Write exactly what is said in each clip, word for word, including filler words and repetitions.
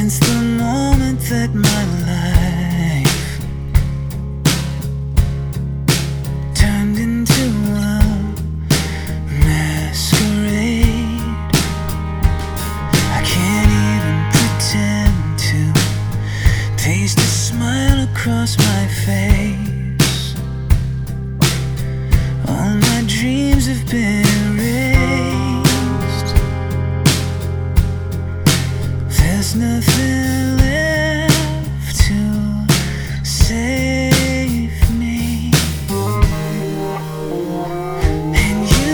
Since the moment that my life turned into a masquerade, I can't even pretend to taste a smile across my face. All my dreams have been erased. There's nothing left to save me. And you,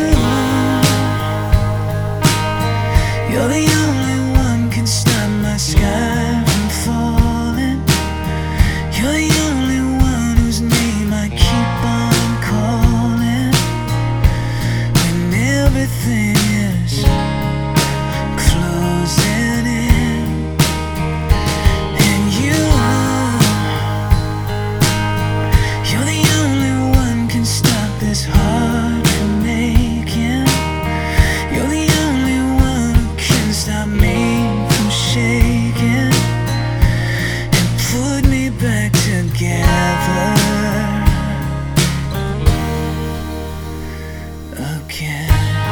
you're the only one can stop my sky from falling. You're the only one whose name I keep on calling when everything is closing in. And you, you're the only one can stop this heart from aching. You're the only one who can stop me from shaking and put me back together again.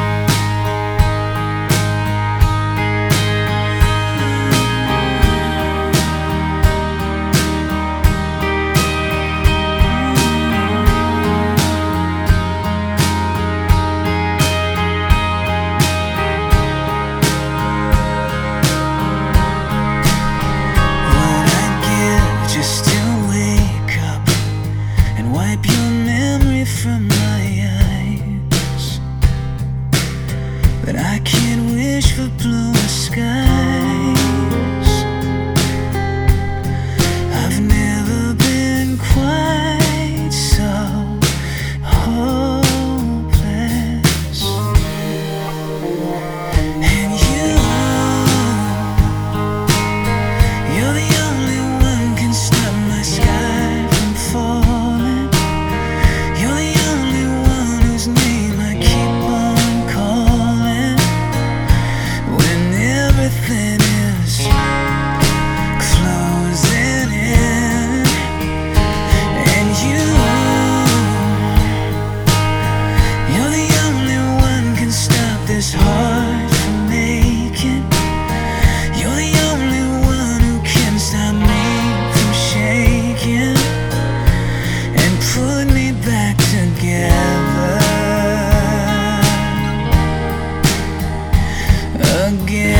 What I'd give just to wake up and wipe your memory from my eyes. But I can't wish for bluer skies. I've never been quite so hopeless. And you, you're the only one can stop my sky from falling. You're the only one whose name I keep on calling when everything is closing in. And you, you're the only one can stop this heart from aching. You're the only one who can stop me from shaking and put me back together again.